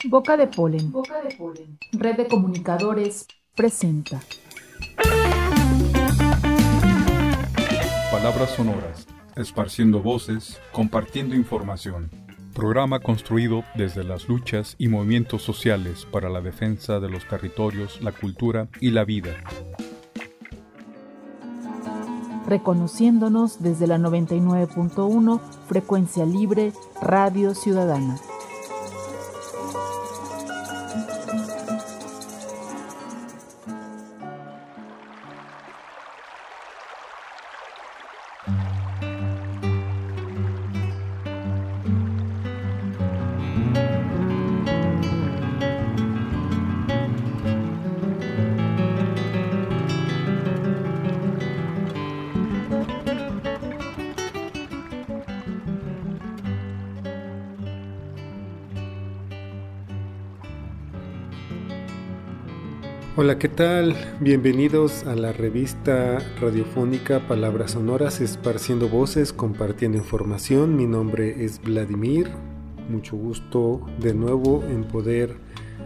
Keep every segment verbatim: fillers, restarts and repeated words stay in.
Boca de Polen. Boca de Polen. Red de Comunicadores presenta. Palabras sonoras, esparciendo voces, compartiendo información. Programa construido desde las luchas y movimientos sociales para la defensa de los territorios, la cultura y la vida. Reconociéndonos desde la noventa y nueve punto uno, Frecuencia Libre, Radio Ciudadana. Hola, ¿qué tal? Bienvenidos a la revista radiofónica Palabras Sonoras, esparciendo voces, compartiendo información. Mi nombre es Vladimir. Mucho gusto de nuevo en poder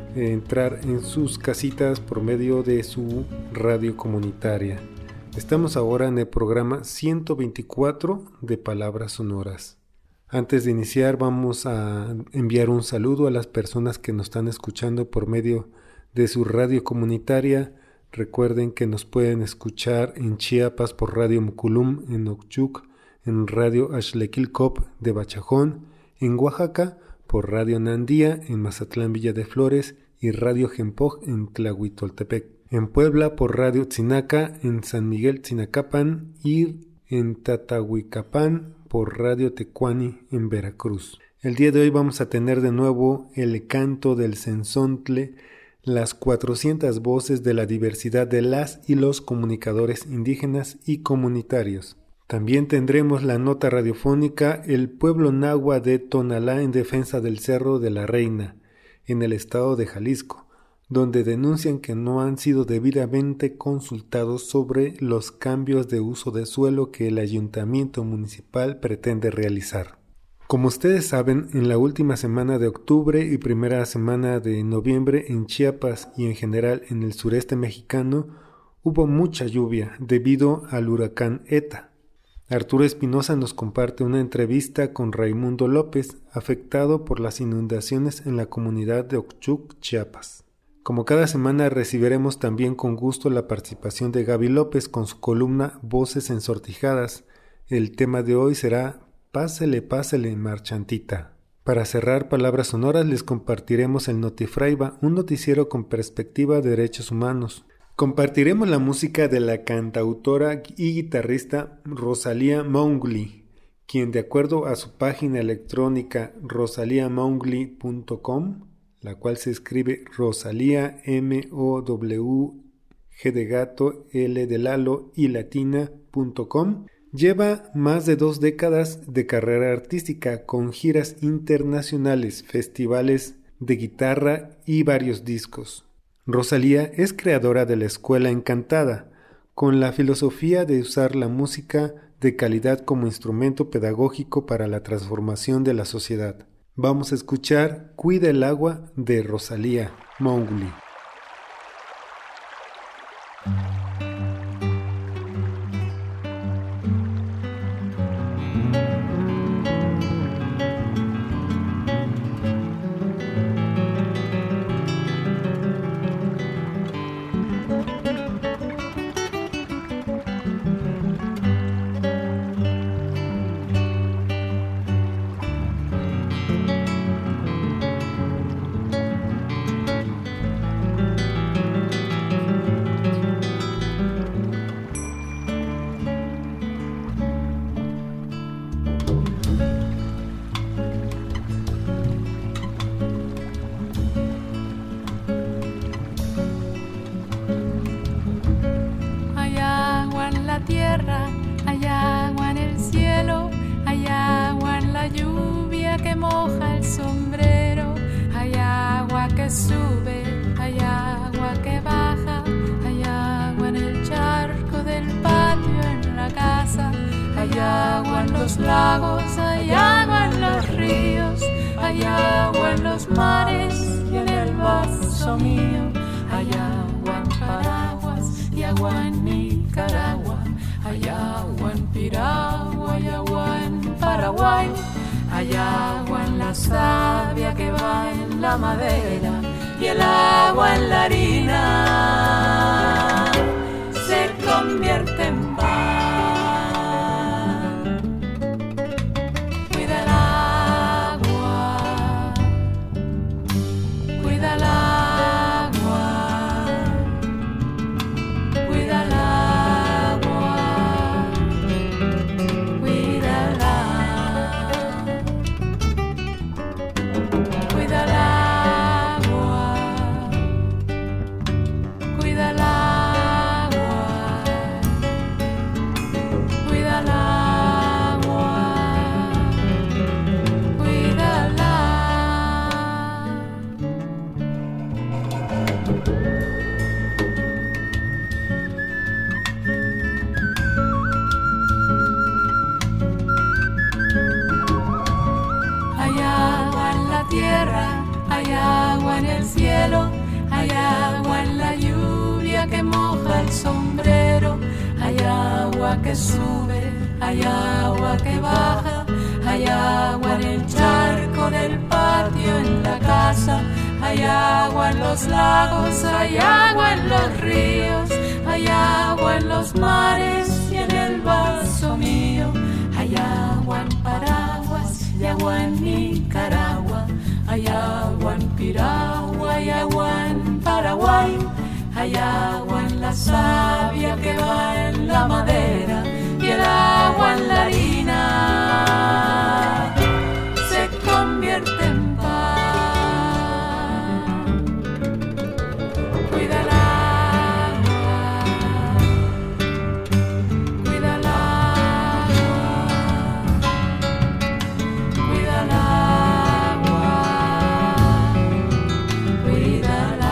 entrar en sus casitas por medio de su radio comunitaria. Estamos ahora en el programa ciento veinticuatro de Palabras Sonoras. Antes de iniciar, vamos a enviar un saludo a las personas que nos están escuchando por medio de su radio comunitaria. Recuerden que nos pueden escuchar en Chiapas por Radio Moculum, en Ochuc, en Radio Axlequilcop de Bachajón, en Oaxaca por Radio Nandía, en Mazatlán Villa de Flores y Radio Jempoj en Tlahuitoltepec, en Puebla por Radio Tzinaca, en San Miguel Tzinacapan y en Tatahuicapán por Radio Tecuani en Veracruz. El día de hoy vamos a tener de nuevo el canto del Cenzontle, las cuatrocientas voces de la diversidad de las y los comunicadores indígenas y comunitarios. También tendremos la nota radiofónica El pueblo nahua de Tonalá en defensa del Cerro de la Reina, en el estado de Jalisco, donde denuncian que no han sido debidamente consultados sobre los cambios de uso de suelo que el ayuntamiento municipal pretende realizar. Como ustedes saben, en la última semana de octubre y primera semana de noviembre en Chiapas y en general en el sureste mexicano hubo mucha lluvia debido al huracán Eta. Arturo Espinosa nos comparte una entrevista con Raimundo López, afectado por las inundaciones en la comunidad de Ochuc, Chiapas. Como cada semana recibiremos también con gusto la participación de Gaby López con su columna Voces Ensortijadas. El tema de hoy será Pásele, pásele, marchantita. Para cerrar Palabras Sonoras les compartiremos el Notifraiba, un noticiero con perspectiva de derechos humanos. Compartiremos la música de la cantautora y guitarrista Rosalía Mowgli, quien de acuerdo a su página electrónica rosalia mowgli punto com, la cual se escribe Rosalía M O W G de gato L de Lalo y latina punto com, lleva más de dos décadas de carrera artística con giras internacionales, festivales de guitarra y varios discos. Rosalía es creadora de la Escuela Encantada, con la filosofía de usar la música de calidad como instrumento pedagógico para la transformación de la sociedad. Vamos a escuchar Cuida el agua de Rosalía Mowgli. Hay agua en el cielo, hay agua en la lluvia que moja el sombrero, hay agua que sube, hay agua que baja, hay agua en el charco del patio en la casa, hay agua en los lagos, hay agua en los ríos, hay agua en los mares y vaso mío. Hay agua en Paraguas y agua en Nicaragua. Hay agua en Piragua y agua en Paraguay. Hay agua en la savia que va en la madera y el agua en la harina se convierte en pan. Cuida el agua, cuida el agua, cuida el agua, cuida el agua, cuida el agua, cuida el agua, cuida el agua, cuídala. Hay agua en la tierra, hay agua en el cielo, hay agua en la lluvia que moja el sombrero, hay agua que sube, hay agua que baja, hay agua en el charco del patio, en la casa, hay agua en los lagos, hay agua en los ríos, hay agua en los mares y en el vaso mío, hay agua en Paraguas y agua en Nicaragua, hay agua en Piragua y agua en Paraguay, hay agua en la savia que va en la madera y el agua en la harina se convierte en pan. Cuida el agua, cuida el agua, cuida el agua, cuídala,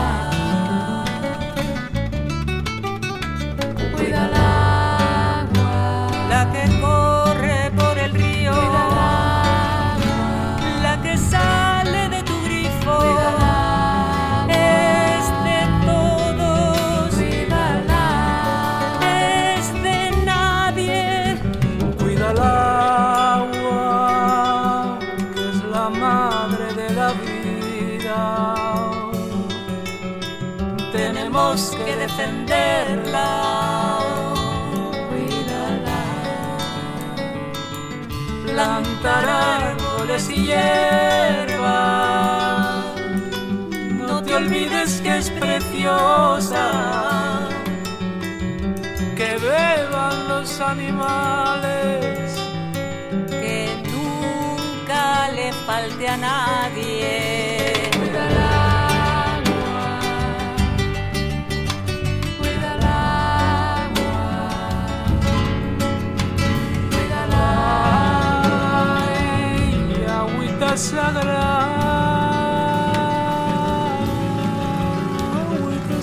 cuida el agua, la que corre por el río, cuida el agua, la que sale de tu grifo, cuida el agua, es de todos, cuida el agua, es de nadie. Cuida el agua, que es la madre de la vida. Tenemos que defenderla. cuídala. Plantar árboles y hierba. No te olvides que es preciosa. Que beban los animales. Que nunca le falte a nadie. Cuida el agua, cuida el agua, cuida el Ay, agüita sagrada. Agüita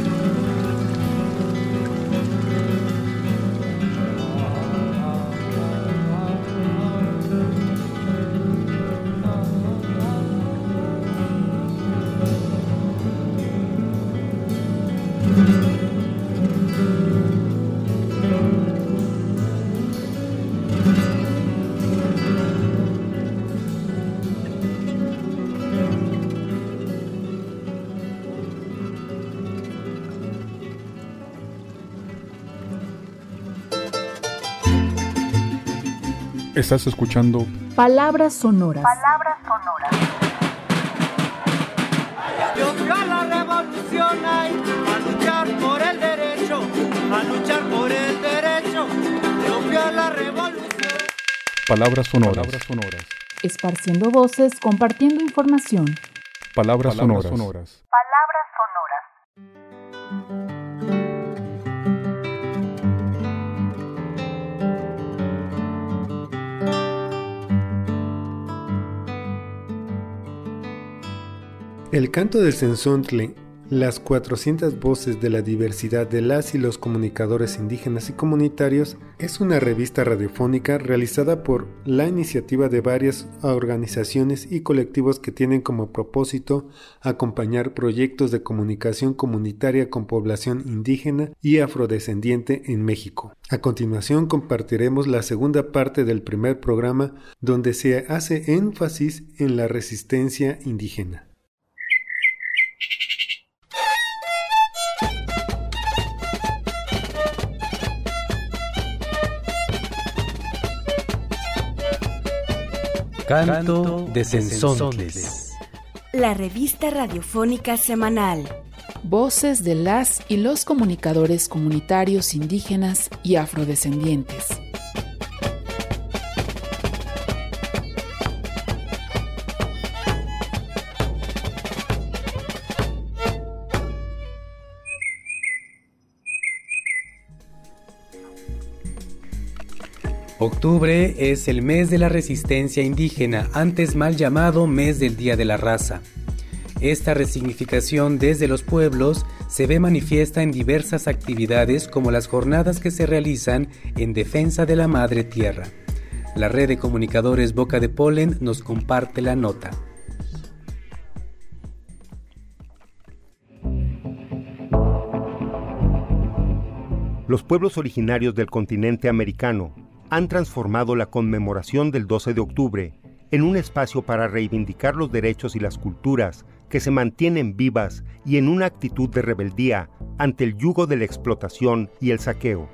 Estás escuchando Palabras sonoras. Palabras sonoras. Yo fui a la revolución ay, a luchar por el derecho, a luchar por el derecho. Yo fui a la revolución. Palabras sonoras. Palabras sonoras. Esparciendo voces, compartiendo información. Palabras, Palabras sonoras. sonoras. Palabras sonoras. El canto del cenzontle Las cuatrocientas voces de la diversidad de las y los comunicadores indígenas y comunitarios es una revista radiofónica realizada por la iniciativa de varias organizaciones y colectivos que tienen como propósito acompañar proyectos de comunicación comunitaria con población indígena y afrodescendiente en México. A continuación compartiremos la segunda parte del primer programa donde se hace énfasis en la resistencia indígena. Canto de Cenzontles. La revista radiofónica semanal. Voces de las y los comunicadores comunitarios indígenas y afrodescendientes. Octubre es el mes de la resistencia indígena, antes mal llamado mes del Día de la Raza. Esta resignificación desde los pueblos se ve manifiesta en diversas actividades como las jornadas que se realizan en defensa de la madre tierra. La red de comunicadores Boca de Polen nos comparte la nota. Los pueblos originarios del continente americano han transformado la conmemoración del doce de octubre en un espacio para reivindicar los derechos y las culturas que se mantienen vivas y en una actitud de rebeldía ante el yugo de la explotación y el saqueo.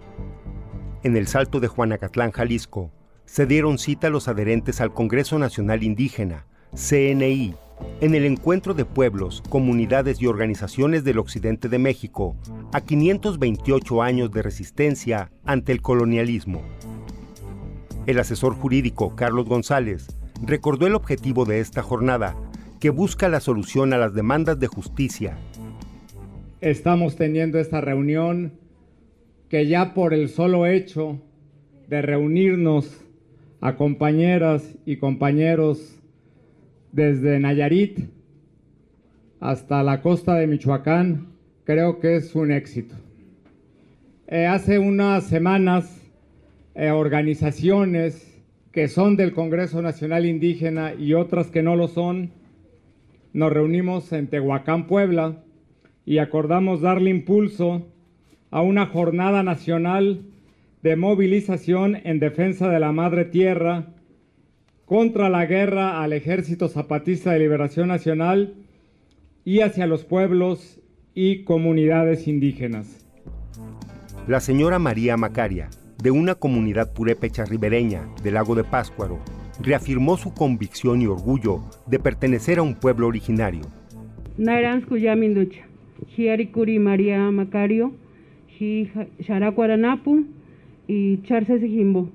En el Salto de Juanacatlán, Jalisco, se dieron cita los adherentes al Congreso Nacional Indígena, C N I, en el encuentro de pueblos, comunidades y organizaciones del occidente de México a quinientos veintiocho años de resistencia ante el colonialismo. El asesor jurídico Carlos González recordó el objetivo de esta jornada, que busca la solución a las demandas de justicia. Estamos teniendo esta reunión que ya por el solo hecho de reunirnos a compañeras y compañeros desde Nayarit hasta la costa de Michoacán, creo que es un éxito. Eh, hace unas semanas, eh, organizaciones que son del Congreso Nacional Indígena y otras que no lo son, nos reunimos en Tehuacán, Puebla, y acordamos darle impulso a una jornada nacional de movilización en defensa de la Madre Tierra, contra la guerra al Ejército Zapatista de Liberación Nacional y hacia los pueblos y comunidades indígenas. La señora María Macaria, de una comunidad purépecha ribereña del lago de Pátzcuaro, reafirmó su convicción y orgullo de pertenecer a un pueblo originario. Nairanskuyaminducha, Hiarikuri María Macario, Sharacuaranapu y Charsesijimbo,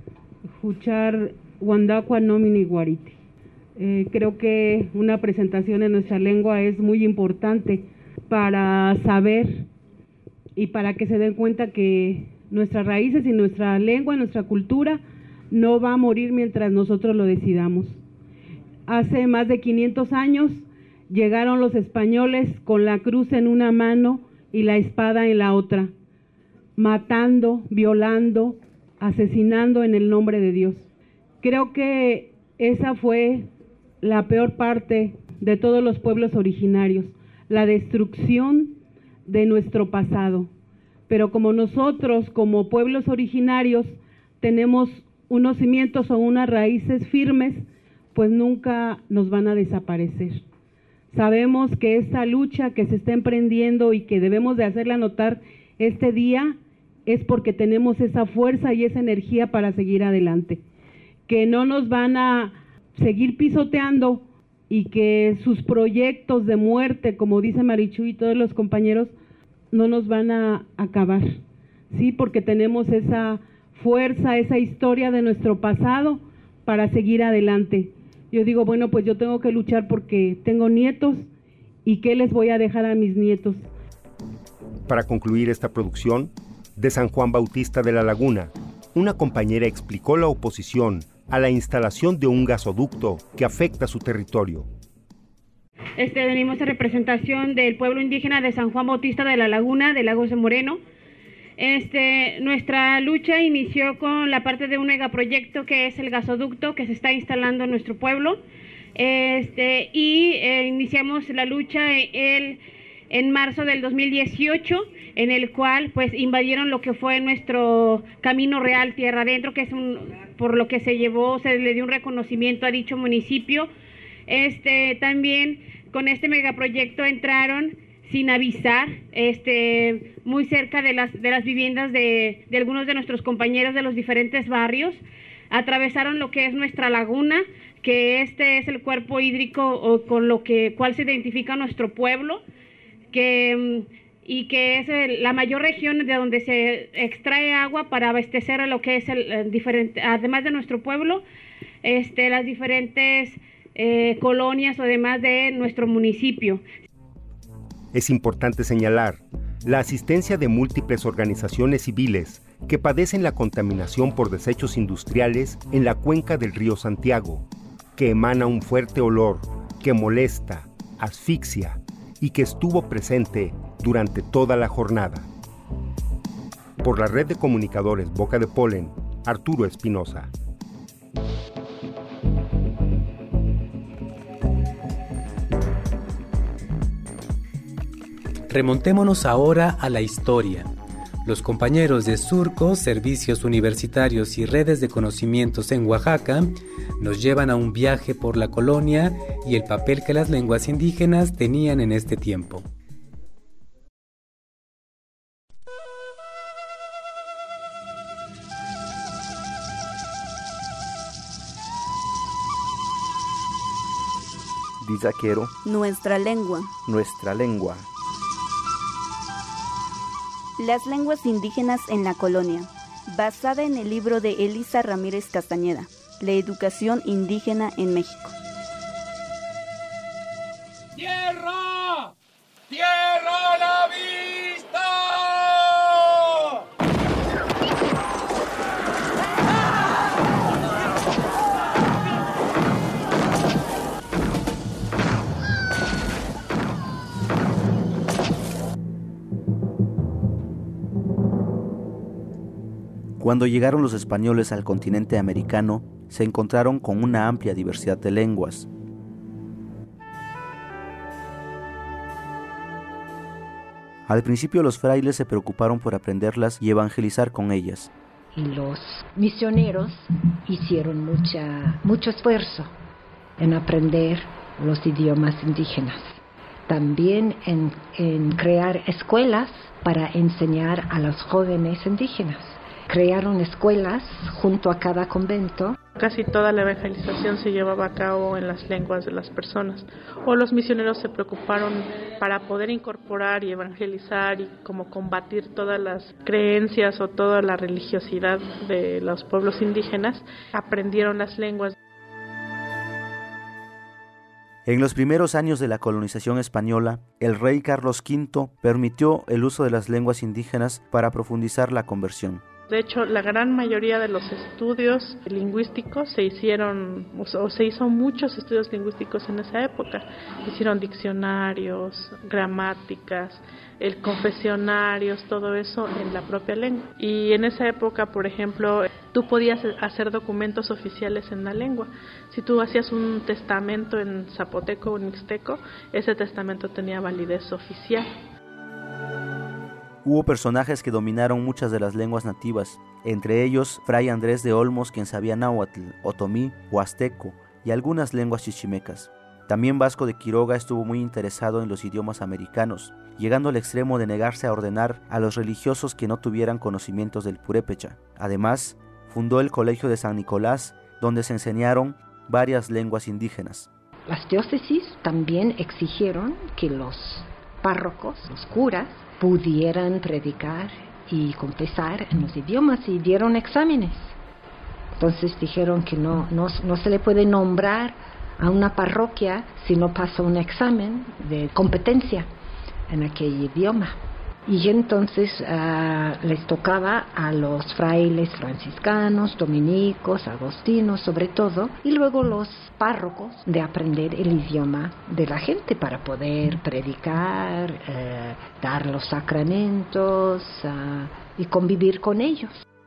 Juchar Wandakua Nomini Guariti. Eh, creo que una presentación en nuestra lengua es muy importante para saber y para que se den cuenta que nuestras raíces y nuestra lengua, nuestra cultura, no va a morir mientras nosotros lo decidamos. Hace más de quinientos años llegaron los españoles con la cruz en una mano y la espada en la otra, matando, violando, asesinando en el nombre de Dios. Creo que esa fue la peor parte de todos los pueblos originarios, la destrucción de nuestro pasado. Pero como nosotros, como pueblos originarios, tenemos unos cimientos o unas raíces firmes, pues nunca nos van a desaparecer. Sabemos que esta lucha que se está emprendiendo y que debemos de hacerla notar este día es porque tenemos esa fuerza y esa energía para seguir adelante. Que no nos van a seguir pisoteando y que sus proyectos de muerte, como dice Marichu y todos los compañeros, no nos van a acabar, ¿sí? Porque tenemos esa fuerza, esa historia de nuestro pasado para seguir adelante. Yo digo, bueno, pues yo tengo que luchar porque tengo nietos y ¿qué les voy a dejar a mis nietos? Para concluir esta producción, de San Juan Bautista de la Laguna, una compañera explicó la oposición a la instalación de un gasoducto que afecta su territorio. Este, venimos en representación del pueblo indígena de San Juan Bautista de la Laguna, de Lagos de Moreno. Este, nuestra lucha inició con la parte de un megaproyecto que es el gasoducto que se está instalando en nuestro pueblo. Este, y eh, iniciamos la lucha el, en marzo del dos mil dieciocho, en el cual pues invadieron lo que fue nuestro Camino Real Tierra Adentro, que es un, por lo que se llevó, se le dio un reconocimiento a dicho municipio. Este, también con este megaproyecto entraron sin avisar, este, muy cerca de las, de las viviendas de, de algunos de nuestros compañeros de los diferentes barrios. Atravesaron lo que es nuestra laguna, que este es el cuerpo hídrico o con lo que cual se identifica nuestro pueblo, que, y que es el, la mayor región de donde se extrae agua para abastecer a lo que es el, el diferente, además de nuestro pueblo, este, las diferentes eh, colonias o demás de nuestro municipio. Es importante señalar la asistencia de múltiples organizaciones civiles que padecen la contaminación por desechos industriales en la cuenca del río Santiago, que emana un fuerte olor que molesta, asfixia y que estuvo presente durante toda la jornada. Por la red de comunicadores Boca de Polen, Arturo Espinosa. Remontémonos ahora a la historia. Los compañeros de Surco, Servicios Universitarios y Redes de Conocimientos en Oaxaca nos llevan a un viaje por la colonia y el papel que las lenguas indígenas tenían en este tiempo. Dizaquero. Nuestra lengua. Nuestra lengua. Las lenguas indígenas en la colonia, basada en el libro de Elisa Ramírez Castañeda, La educación indígena en México. ¡Tierra! ¡Tierra a la vista! Cuando llegaron los españoles al continente americano, se encontraron con una amplia diversidad de lenguas. Al principio los frailes se preocuparon por aprenderlas y evangelizar con ellas. Y los misioneros hicieron mucha, mucho esfuerzo en aprender los idiomas indígenas. También en, en crear escuelas para enseñar a los jóvenes indígenas. Crearon escuelas junto a cada convento. Casi toda la evangelización se llevaba a cabo en las lenguas de las personas. O los misioneros se preocuparon para poder incorporar y evangelizar y como combatir todas las creencias o toda la religiosidad de los pueblos indígenas, aprendieron las lenguas. En los primeros años de la colonización española, el rey Carlos quinto permitió el uso de las lenguas indígenas para profundizar la conversión. De hecho, la gran mayoría de los estudios lingüísticos se hicieron, o se hizo muchos estudios lingüísticos en esa época. Hicieron diccionarios, gramáticas, el confesionarios, todo eso en la propia lengua. Y en esa época, por ejemplo, tú podías hacer documentos oficiales en la lengua. Si tú hacías un testamento en zapoteco o en mixteco, ese testamento tenía validez oficial. Hubo personajes que dominaron muchas de las lenguas nativas, entre ellos Fray Andrés de Olmos, quien sabía náhuatl, otomí, huasteco y algunas lenguas chichimecas. También Vasco de Quiroga estuvo muy interesado en los idiomas americanos, llegando al extremo de negarse a ordenar a los religiosos que no tuvieran conocimientos del purépecha. Además, fundó el Colegio de San Nicolás, donde se enseñaron varias lenguas indígenas. Las diócesis también exigieron que los párrocos, los curas, pudieran predicar y confesar en los idiomas y dieron exámenes. Entonces dijeron que no, no, no se le puede nombrar a una parroquia si no pasa un examen de competencia en aquel idioma. Y entonces uh, les tocaba a los frailes franciscanos, dominicos, agostinos sobre todo, y luego los párrocos de aprender el idioma de la gente para poder predicar, eh, dar los sacramentos uh, y convivir con ellos.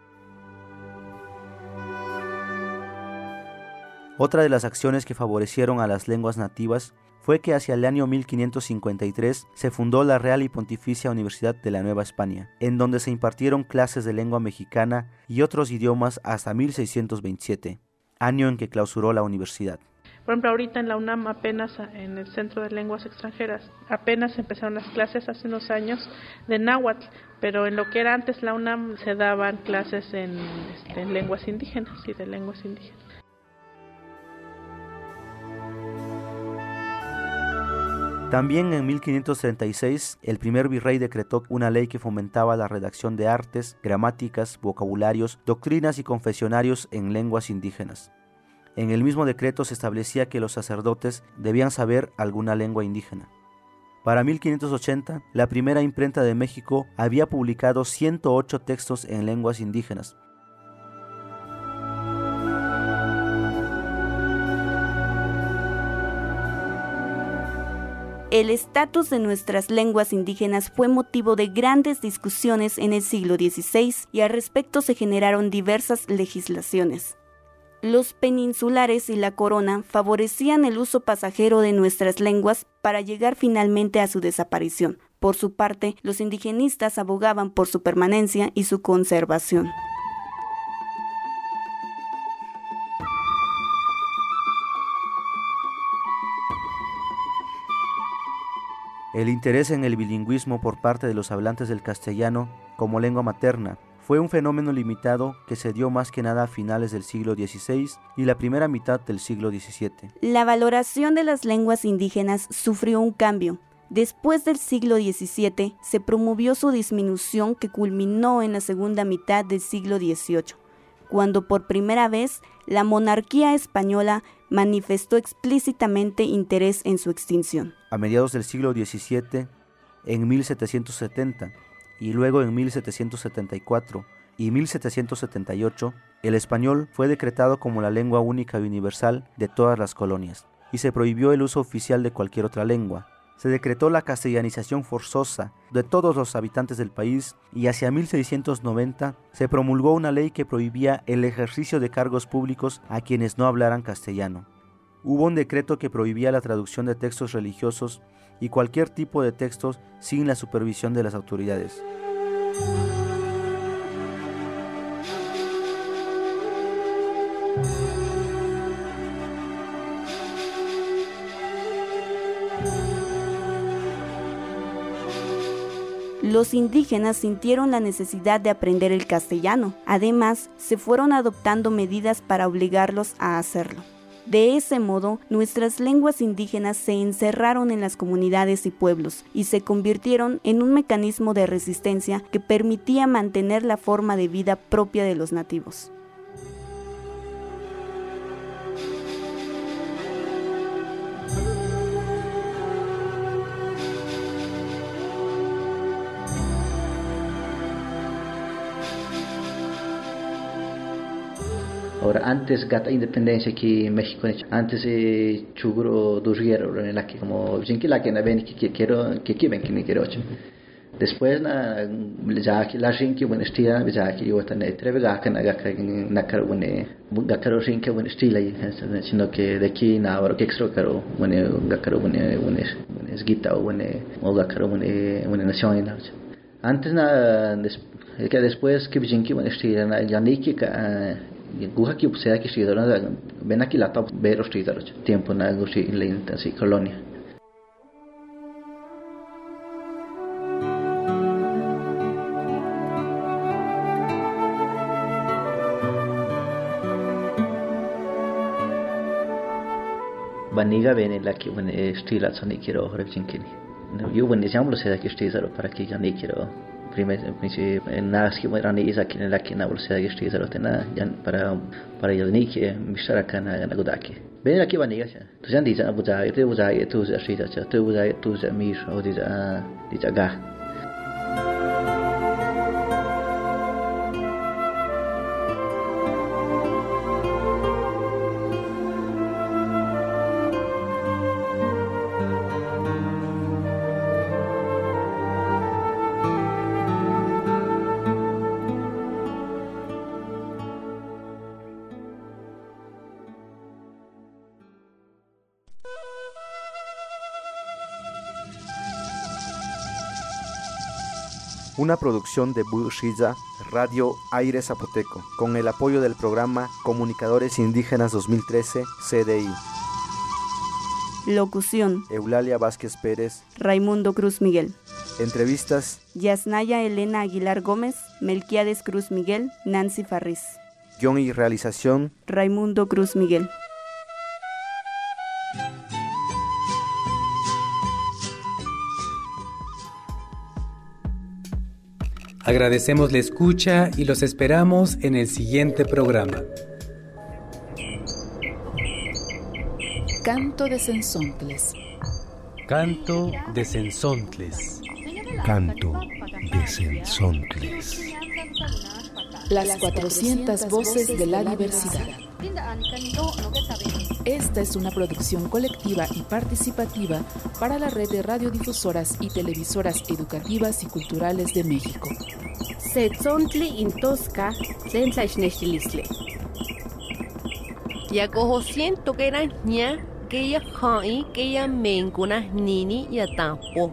Otra de las acciones que favorecieron a las lenguas nativas fue que hacia el año mil quinientos cincuenta y tres se fundó la Real y Pontificia Universidad de la Nueva España, en donde se impartieron clases de lengua mexicana y otros idiomas hasta mil seiscientos veintisiete, año en que clausuró la universidad. Por ejemplo, ahorita en la UNAM apenas, en el Centro de Lenguas Extranjeras, apenas empezaron las clases hace unos años de náhuatl, pero en lo que era antes la UNAM se daban clases en, este, en lenguas indígenas y de lenguas indígenas. También en mil quinientos treinta y seis, el primer virrey decretó una ley que fomentaba la redacción de artes, gramáticas, vocabularios, doctrinas y confesionarios en lenguas indígenas. En el mismo decreto se establecía que los sacerdotes debían saber alguna lengua indígena. Para mil quinientos ochenta, la primera imprenta de México había publicado ciento ocho textos en lenguas indígenas. El estatus de nuestras lenguas indígenas fue motivo de grandes discusiones en el siglo dieciséis y al respecto se generaron diversas legislaciones. Los peninsulares y la corona favorecían el uso pasajero de nuestras lenguas para llegar finalmente a su desaparición. Por su parte, los indigenistas abogaban por su permanencia y su conservación. El interés en el bilingüismo por parte de los hablantes del castellano como lengua materna fue un fenómeno limitado que se dio más que nada a finales del siglo dieciséis y la primera mitad del siglo diecisiete. La valoración de las lenguas indígenas sufrió un cambio. Después del siglo diecisiete se promovió su disminución que culminó en la segunda mitad del siglo dieciocho, cuando por primera vez la monarquía española manifestó explícitamente interés en su extinción. A mediados del siglo diecisiete, en mil setecientos setenta y luego en mil setecientos setenta y cuatro y mil setecientos setenta y ocho, el español fue decretado como la lengua única y universal de todas las colonias y se prohibió el uso oficial de cualquier otra lengua. Se decretó la castellanización forzosa de todos los habitantes del país y hacia mil seiscientos noventa se promulgó una ley que prohibía el ejercicio de cargos públicos a quienes no hablaran castellano. Hubo un decreto que prohibía la traducción de textos religiosos y cualquier tipo de textos sin la supervisión de las autoridades. Los indígenas sintieron la necesidad de aprender el castellano. Además, se fueron adoptando medidas para obligarlos a hacerlo. De ese modo, nuestras lenguas indígenas se encerraron en las comunidades y pueblos y se convirtieron en un mecanismo de resistencia que permitía mantener la forma de vida propia de los nativos. Ahora, antes gata independencia aquí en México, antes eh, chugro durriero en la que como jinki la que na ven que quiero que quieren que ni quiero. Después na ya que la jinki bueno estira ya que yo tan treve ga kana ga na caro bueno ga caro jinki bueno estila sino que de aquí na ahora que extra caro bueno ga caro bueno bueno es guita bueno o ga caro bueno bueno nación. Antes na que después que jinki bueno estira na ya ni que guha que sea que estoy dando ven aquí la top ver estoy dando tiempo na gusi lenta así colonia. Baniga ven la que bueno estoy la zona quiero revincinkini yo bueno ya lo sé que estoy dando para que ya ni quiero primero nas que eran isa que la que na bolsa que estoy dando tena para para yo ni que misharaka na na godaki ven aquí baniga tu ya dice abu ja te usa tu ya estoy ya tu usa tu ya mi o dice dice ga una producción de Bushiza, Radio Aire Zapoteco, con el apoyo del programa Comunicadores Indígenas dos mil trece, C D I. Locución: Eulalia Vázquez Pérez, Raimundo Cruz Miguel. Entrevistas: Yasnaya Elena Aguilar Gómez, Melquiades Cruz Miguel, Nancy Farris. Guión y realización: Raimundo Cruz Miguel. Agradecemos la escucha y los esperamos en el siguiente programa. Canto de Cenzontles. Canto de Cenzontles. Canto de Cenzontles. Las cuatrocientas voces de la diversidad. Esta es una producción colectiva y participativa para la red de radiodifusoras y televisoras educativas y culturales de México. Setzontli intosca, tlentlaichnechtilisleh. Yakoho siento que era ña, que ya hai, que ya mencuna nini y atampo.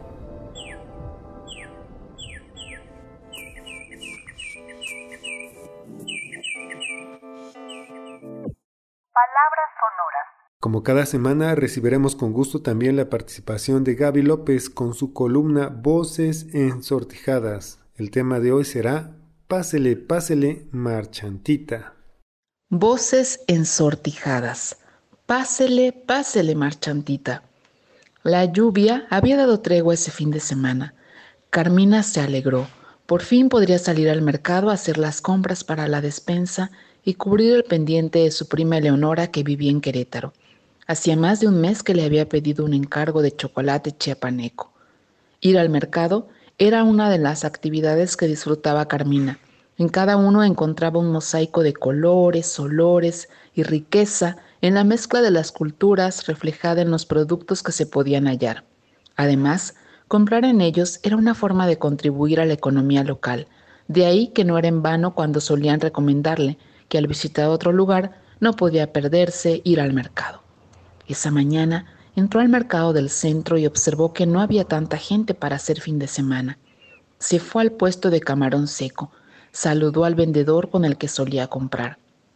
Palabras sonoras. Como cada semana recibiremos con gusto también la participación de Gaby López con su columna Voces Ensortijadas. El tema de hoy será Pásele, pásele, marchantita. Voces ensortijadas. Pásele, pásele, marchantita. La lluvia había dado tregua ese fin de semana. Carmina se alegró. Por fin podría salir al mercado a hacer las compras para la despensa y cubrir el pendiente de su prima Eleonora, que vivía en Querétaro. Hacía más de un mes que le había pedido un encargo de chocolate chiapaneco. Ir al mercado era una de las actividades que disfrutaba Carmina. En cada uno encontraba un mosaico de colores, olores y riqueza en la mezcla de las culturas reflejada en los productos que se podían hallar. Además, comprar en ellos era una forma de contribuir a la economía local. De ahí que no era en vano cuando solían recomendarle que al visitar otro lugar no podía perderse ir al mercado. Esa mañana entró al mercado del centro y observó que no había tanta gente para hacer fin de semana. Se fue al puesto de camarón seco, saludó al vendedor con el que solía comprar.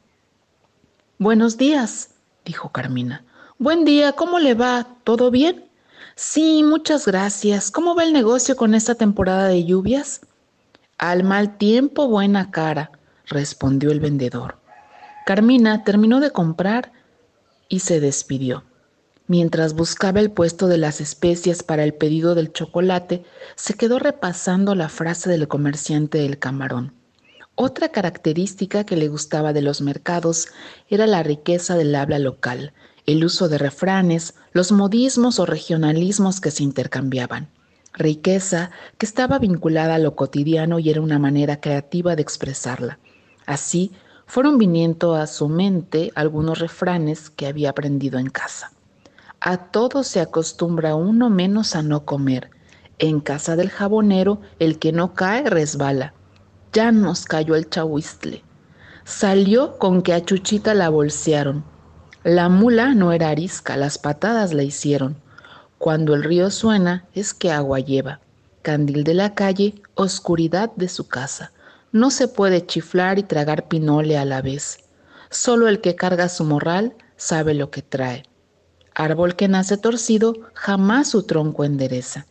«Buenos días», dijo Carmina. «Buen día, ¿cómo le va? ¿Todo bien?» «Sí, muchas gracias. ¿Cómo va el negocio con esta temporada de lluvias?» «Al mal tiempo, buena cara», respondió el vendedor. Carmina terminó de comprar y se despidió. Mientras buscaba el puesto de las especias para el pedido del chocolate, se quedó repasando la frase del comerciante del camarón. Otra característica que le gustaba de los mercados era la riqueza del habla local, el uso de refranes, los modismos o regionalismos que se intercambiaban. Riqueza que estaba vinculada a lo cotidiano y era una manera creativa de expresarla. Así fueron viniendo a su mente algunos refranes que había aprendido en casa. A todo se acostumbra uno menos a no comer. En casa del jabonero el que no cae resbala. Ya nos cayó el chahuistle. Salió con que a Chuchita la bolsearon. La mula no era arisca, las patadas la hicieron. Cuando el río suena es que agua lleva. Candil de la calle, oscuridad de su casa. No se puede chiflar y tragar pinole a la vez. Solo el que carga su morral sabe lo que trae. Árbol que nace torcido, jamás su tronco endereza.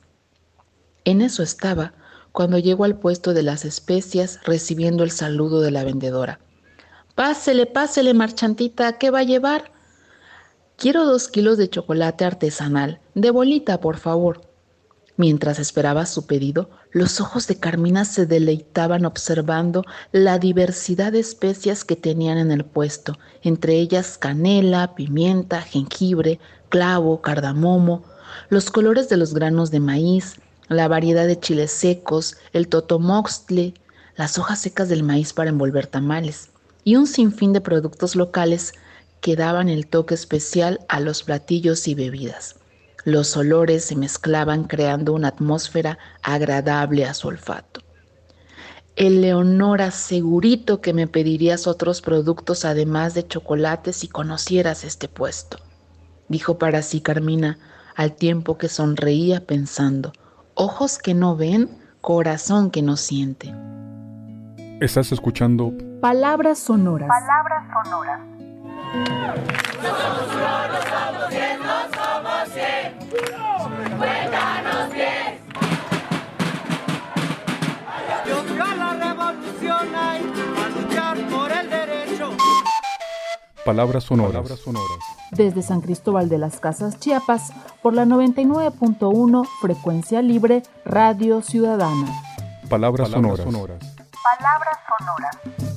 En eso estaba cuando llegó al puesto de las especias recibiendo el saludo de la vendedora. «Pásele, pásele, marchantita, ¿qué va a llevar?» «Quiero dos kilos de chocolate artesanal, de bolita, por favor». Mientras esperaba su pedido, los ojos de Carmina se deleitaban observando la diversidad de especias que tenían en el puesto, entre ellas canela, pimienta, jengibre, clavo, cardamomo, los colores de los granos de maíz, la variedad de chiles secos, el totomoxtle, las hojas secas del maíz para envolver tamales y un sinfín de productos locales que daban el toque especial a los platillos y bebidas. Los olores se mezclaban creando una atmósfera agradable a su olfato. «Eleonora, segurito que me pedirías otros productos además de chocolate si conocieras este puesto», dijo para sí Carmina, al tiempo que sonreía pensando, ojos que no ven, corazón que no siente. Estás escuchando Palabras Sonoras. Palabras Sonoras. Somos uno, somos diez, no somos cien. Cuéntanos bien. Yo fui a la revolución ay, a luchar por el derecho. Palabras Sonoras. Desde San Cristóbal de las Casas, Chiapas, por la noventa y nueve punto uno, frecuencia libre, Radio Ciudadana. Palabras, Palabras sonoras. sonoras. Palabras sonoras.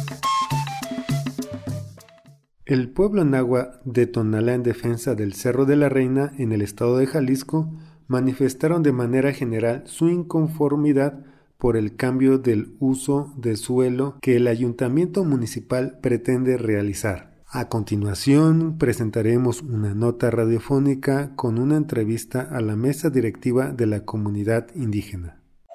El pueblo nahua de Tonalá, en defensa del Cerro de la Reina en el estado de Jalisco, manifestaron de manera general su inconformidad por el cambio del uso de suelo que el ayuntamiento municipal pretende realizar. A continuación presentaremos una nota radiofónica con una entrevista a la mesa directiva de la comunidad indígena.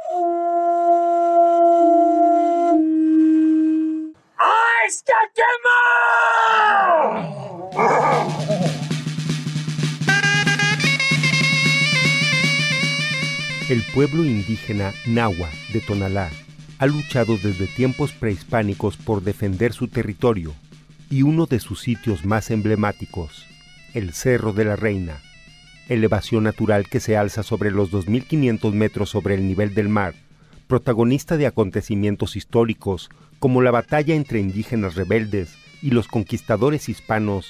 El pueblo indígena Nahua de Tonalá ha luchado desde tiempos prehispánicos por defender su territorio y uno de sus sitios más emblemáticos, el Cerro de la Reina, elevación natural que se alza sobre los dos mil quinientos metros sobre el nivel del mar, protagonista de acontecimientos históricos como la batalla entre indígenas rebeldes y los conquistadores hispanos.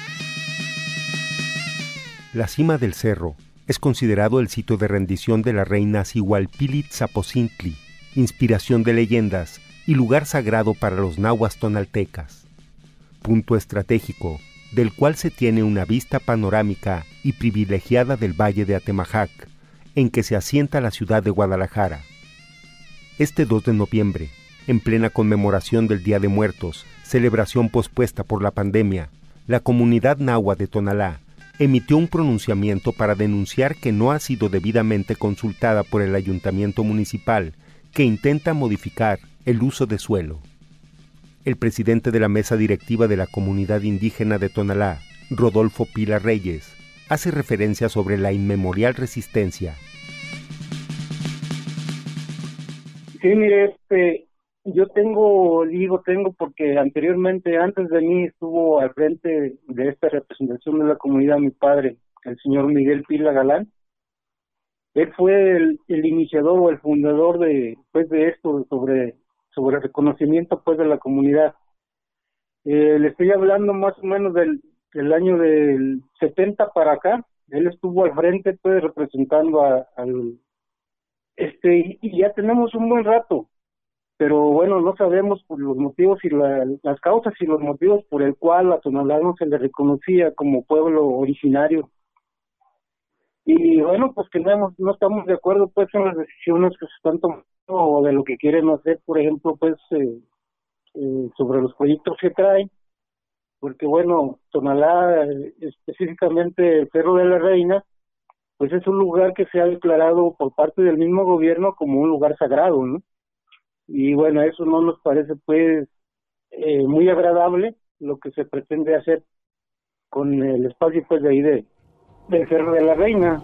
La cima del cerro es considerado el sitio de rendición de la reina Zihualpilitzapotzintli, inspiración de leyendas y lugar sagrado para los nahuas tonaltecas. Punto estratégico del cual se tiene una vista panorámica y privilegiada del valle de Atemajac, en que se asienta la ciudad de Guadalajara. Este dos de noviembre, en plena conmemoración del Día de Muertos, celebración pospuesta por la pandemia, la comunidad nahua de Tonalá emitió un pronunciamiento para denunciar que no ha sido debidamente consultada por el ayuntamiento municipal, que intenta modificar el uso de suelo. El presidente de la mesa directiva de la comunidad indígena de Tonalá, Rodolfo Pila Reyes, hace referencia sobre la inmemorial resistencia. Sí, mire, este, yo tengo, digo tengo porque anteriormente, antes de mí, estuvo al frente de esta representación de la comunidad mi padre, el señor Miguel Pila Galán. Él fue el, el iniciador o el fundador de, pues, de esto, sobre, sobre el reconocimiento, pues, de la comunidad. Eh, le estoy hablando más o menos del, del año del setenta para acá. Él estuvo al frente, pues, representando a, al, este, y ya tenemos un buen rato. Pero bueno, no sabemos por los motivos y la, las causas y los motivos por el cual a Tonalá no se le reconocía como pueblo originario. Y bueno, pues que no, hemos, no estamos de acuerdo pues en las decisiones que se están tomando o de lo que quieren hacer, por ejemplo, pues eh, eh, sobre los proyectos que traen, porque bueno, Tonalá, eh, específicamente el Cerro de la Reina, pues es un lugar que se ha declarado por parte del mismo gobierno como un lugar sagrado, ¿no? Y bueno, eso no nos parece pues eh, muy agradable lo que se pretende hacer con el espacio pues de ahí de, del Cerro de la Reina.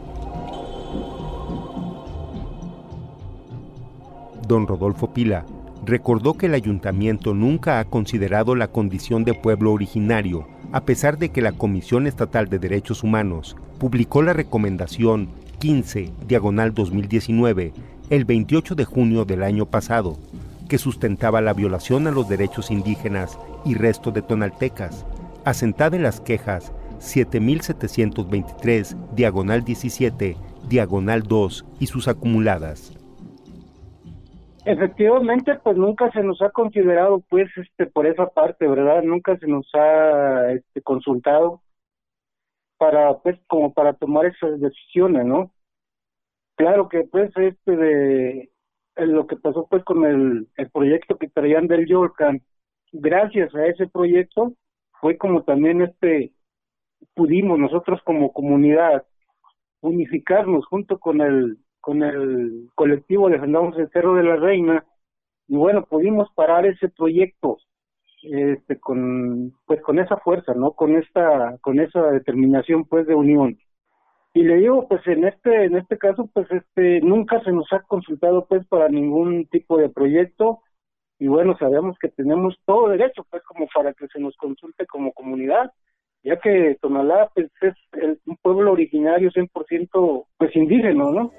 Don Rodolfo Pila recordó que el ayuntamiento nunca ha considerado la condición de pueblo originario, a pesar de que la Comisión Estatal de Derechos Humanos publicó la recomendación quince, diagonal dos mil diecinueve, el veintiocho de junio del año pasado, que sustentaba la violación a los derechos indígenas y resto de tonaltecas, asentada en las quejas siete mil setecientos veintitrés, diagonal diecisiete, diagonal dos y sus acumuladas. Efectivamente, pues nunca se nos ha considerado, pues, este, por esa parte, ¿verdad? Nunca se nos ha este, consultado para, pues, como para tomar esas decisiones, ¿no? Claro que, pues, este de lo que pasó, pues, con el, el proyecto que traían del Yolcan, gracias a ese proyecto, fue como también, este, pudimos nosotros como comunidad unificarnos junto con el con el colectivo Defendamos el Cerro de la Reina, y bueno, pudimos parar ese proyecto este con pues con esa fuerza, ¿no? Con esta con esa determinación pues de unión. Y le digo, pues en este en este caso, pues este nunca se nos ha consultado pues para ningún tipo de proyecto, y bueno, sabemos que tenemos todo derecho pues como para que se nos consulte como comunidad, ya que Tonalá pues es el, un pueblo originario cien por ciento pues indígena, ¿no?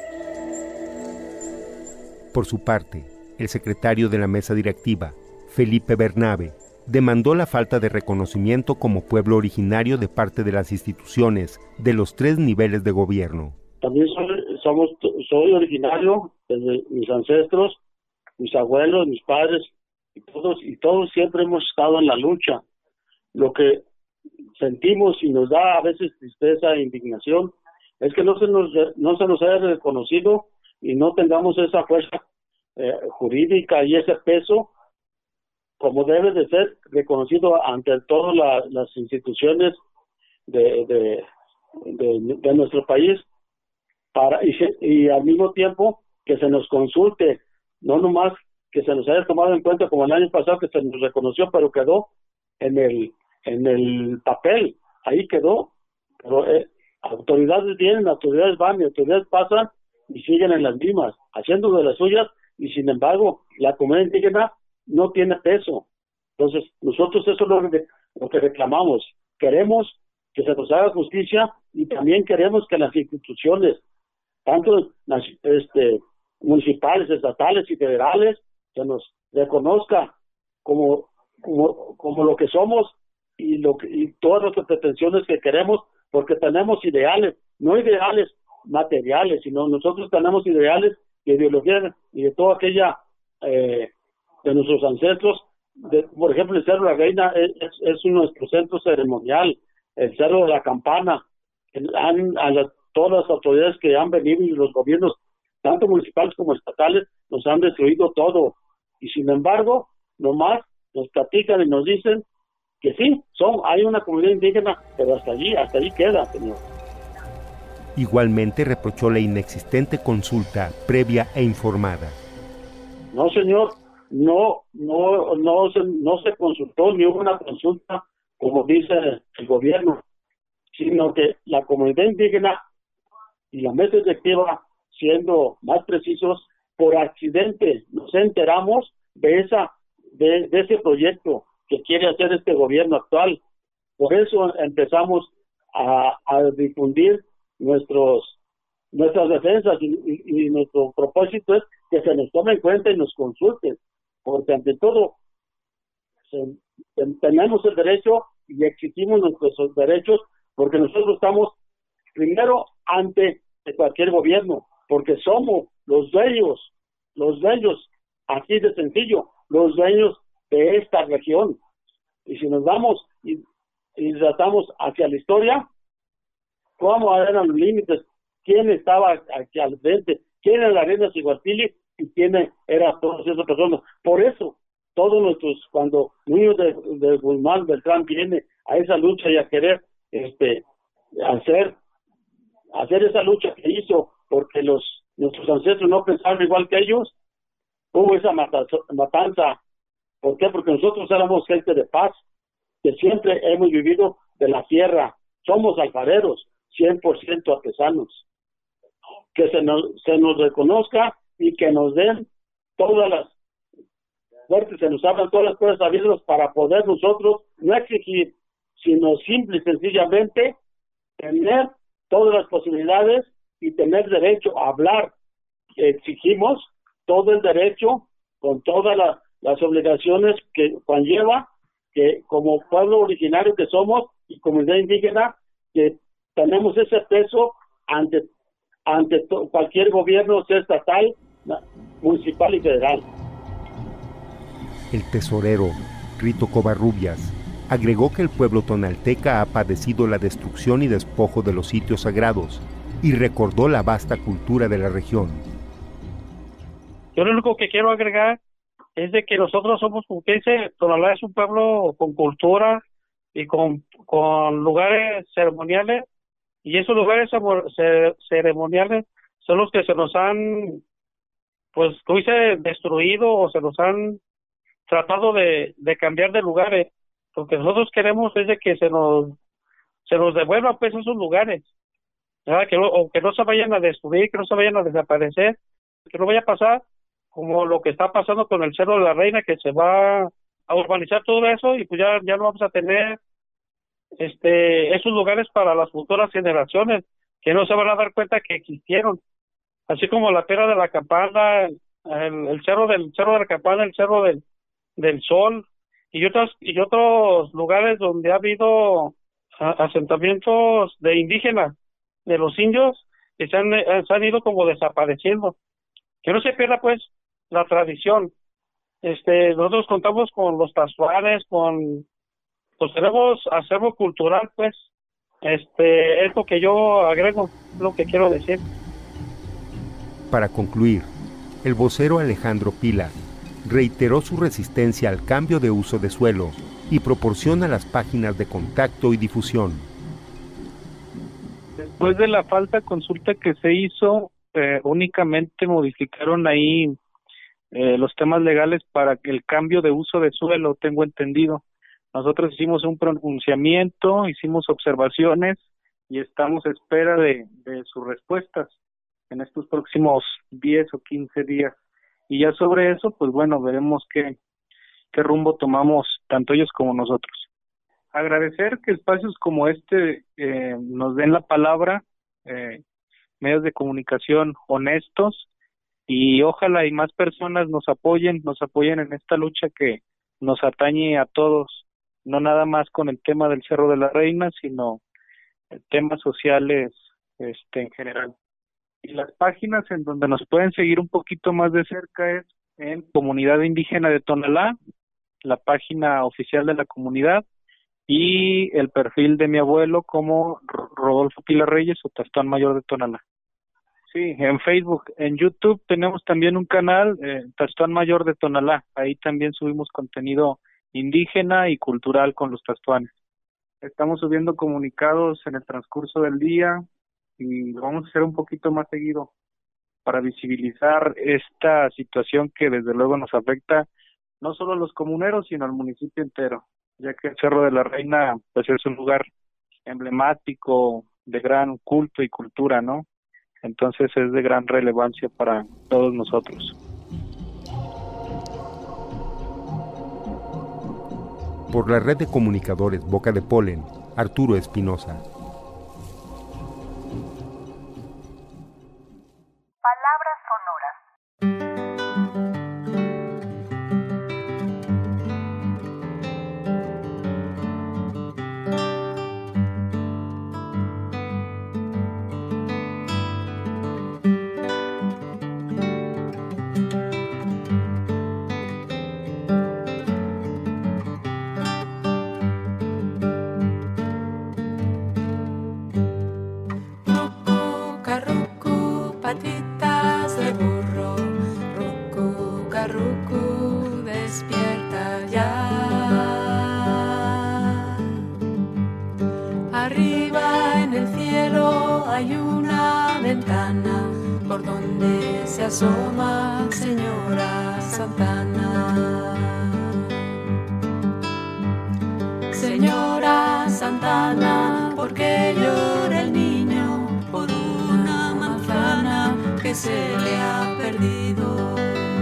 Por su parte, el secretario de la mesa directiva, Felipe Bernabe, demandó la falta de reconocimiento como pueblo originario de parte de las instituciones de los tres niveles de gobierno. También soy, somos, soy originario desde mis ancestros, mis abuelos, mis padres, y todos, y todos siempre hemos estado en la lucha. Lo que sentimos y nos da a veces tristeza e indignación es que no se nos, no se nos haya reconocido y no tengamos esa fuerza eh, jurídica y ese peso como debe de ser reconocido ante todas la, las instituciones de, de, de, de nuestro país, para y, y al mismo tiempo que se nos consulte, no nomás que se nos haya tomado en cuenta como el año pasado que se nos reconoció, pero quedó en el en el papel, ahí quedó, pero eh, autoridades vienen, autoridades van y autoridades pasan y siguen en las mismas, haciendo de las suyas, y sin embargo la comunidad indígena no tiene peso. Entonces, nosotros eso es lo que, lo que reclamamos. Queremos que se nos haga justicia y también queremos que las instituciones, tanto este, municipales, estatales y federales, se nos reconozca como, como, como lo que somos y, lo que, y todas nuestras pretensiones que queremos, porque tenemos ideales, no ideales materiales, sino nosotros tenemos ideales de ideología y de toda aquella... Eh, de nuestros ancestros, de, por ejemplo el Cerro de la Reina es, es, es nuestro centro ceremonial, el Cerro de la Campana, han, a la, todas las autoridades que han venido y los gobiernos, tanto municipales como estatales, nos han destruido todo, y sin embargo, nomás nos platican y nos dicen que sí, son, hay una comunidad indígena, pero hasta allí, hasta allí queda, señor. Igualmente reprochó la inexistente consulta previa e informada. No, señor, no, no, no se, no se consultó ni hubo una consulta como dice el gobierno, sino que la comunidad indígena y la mesa directiva, siendo más precisos, por accidente nos enteramos de esa, de, de ese proyecto que quiere hacer este gobierno actual. Por eso empezamos a, a difundir nuestros nuestras defensas y, y, y nuestro propósito es que se nos tome en cuenta y nos consulten, porque ante todo se, tenemos el derecho y exigimos nuestros derechos, porque nosotros estamos primero ante cualquier gobierno, porque somos los dueños, los dueños, así de sencillo, los dueños de esta región. Y si nos vamos y, y tratamos hacia la historia, ¿cómo eran los límites? ¿Quién estaba aquí al frente? ¿Quién era la reina Ciguatili? Y quién era todas esas personas. Por eso, todos nuestros, cuando niños de, de Guzmán Beltrán viene a esa lucha y a querer este hacer hacer esa lucha que hizo, porque los nuestros ancestros no pensaban igual que ellos, hubo esa matanza. ¿Por qué? Porque nosotros éramos gente de paz, que siempre hemos vivido de la tierra, somos alfareros, cien por ciento artesanos. Que se nos, se nos reconozca y que nos den todas las fuertes, se nos abran todas las puertas abiertas para poder nosotros no exigir, sino simple y sencillamente tener todas las posibilidades y tener derecho a hablar. Exigimos todo el derecho con todas la, las obligaciones que conlleva, que como pueblo originario que somos y comunidad indígena, que tenemos ese peso ante ante to, cualquier gobierno, sea estatal, municipal y federal. El tesorero Rito Covarrubias agregó que el pueblo tonalteca ha padecido la destrucción y despojo de los sitios sagrados y recordó la vasta cultura de la región. Yo lo único que quiero agregar es de que nosotros somos, como que dice, Tonalá es un pueblo con cultura y con, con lugares ceremoniales, y esos lugares ceremoniales son los que se nos han, pues, como dice, destruido o se nos han tratado de, de cambiar de lugares. Lo que nosotros queremos es de que se nos se nos devuelvan pues esos lugares. ¿verdad? Que, no, o que no se vayan a destruir, que no se vayan a desaparecer, que no vaya a pasar como lo que está pasando con el Cerro de la Reina, que se va a urbanizar todo eso y pues ya, ya no vamos a tener este esos lugares para las futuras generaciones, que no se van a dar cuenta que existieron, así como la Tierra de la Campana, el, el cerro del cerro de la Campana, el Cerro del, del Sol y otros y otros lugares donde ha habido a, asentamientos de indígenas, de los indios, que se han, se han ido como desapareciendo. Que no se pierda pues la tradición. Este, nosotros contamos con los tazuanes, con pues tenemos acervo cultural, pues, este, es lo que yo agrego, lo que quiero decir. Para concluir, el vocero Alejandro Pila reiteró su resistencia al cambio de uso de suelo y proporciona las páginas de contacto y difusión. Después de la falta consulta que se hizo, eh, únicamente modificaron ahí eh, los temas legales para el cambio de uso de suelo, tengo entendido. Nosotros hicimos un pronunciamiento, hicimos observaciones y estamos a espera de, de sus respuestas en estos próximos diez o quince días. Y ya sobre eso, pues bueno, veremos qué, qué rumbo tomamos tanto ellos como nosotros. Agradecer que espacios como este eh, nos den la palabra, eh, medios de comunicación honestos, y ojalá y más personas nos apoyen, nos apoyen en esta lucha que nos atañe a todos, no nada más con el tema del Cerro de la Reina, sino temas sociales este en general. Y las páginas en donde nos pueden seguir un poquito más de cerca es en Comunidad Indígena de Tonalá, la página oficial de la comunidad, y el perfil de mi abuelo como Rodolfo Pila Reyes o Tastuán Mayor de Tonalá. Sí, en Facebook. En YouTube tenemos también un canal, eh, Tastuán Mayor de Tonalá. Ahí también subimos contenido indígena y cultural con los tastuanes. Estamos subiendo comunicados en el transcurso del día y lo vamos a hacer un poquito más seguido para visibilizar esta situación que desde luego nos afecta no solo a los comuneros, sino al municipio entero, ya que el Cerro de la Reina pues es un lugar emblemático, de gran culto y cultura, ¿no? Entonces es de gran relevancia para todos nosotros. Por la red de comunicadores Boca de Polen, Arturo Espinosa. Palabras sonoras. Patitas de burro, rucu, carrucu, despierta ya. Arriba en el cielo hay una ventana por donde se asoma señora Santana. Señora Santana, ¿por qué llora el niño por una manzana que se le ha perdido?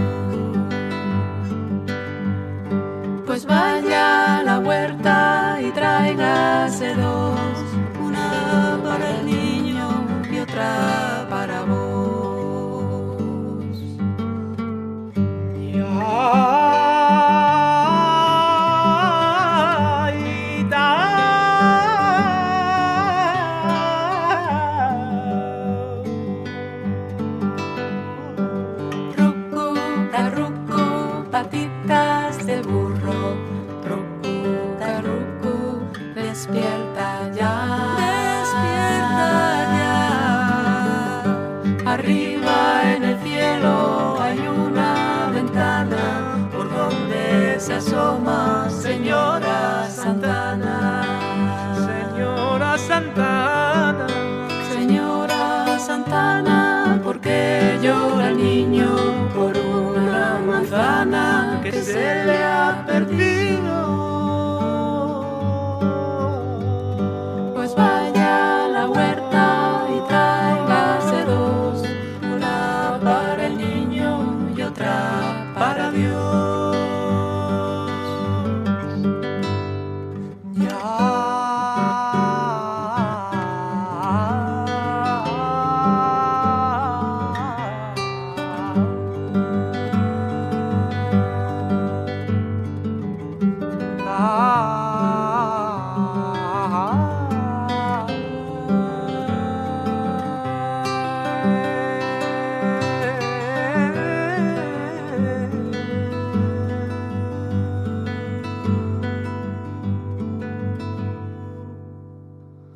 Pues vaya a la huerta y tráigase dos, una para el niño y otra para vos. Ya.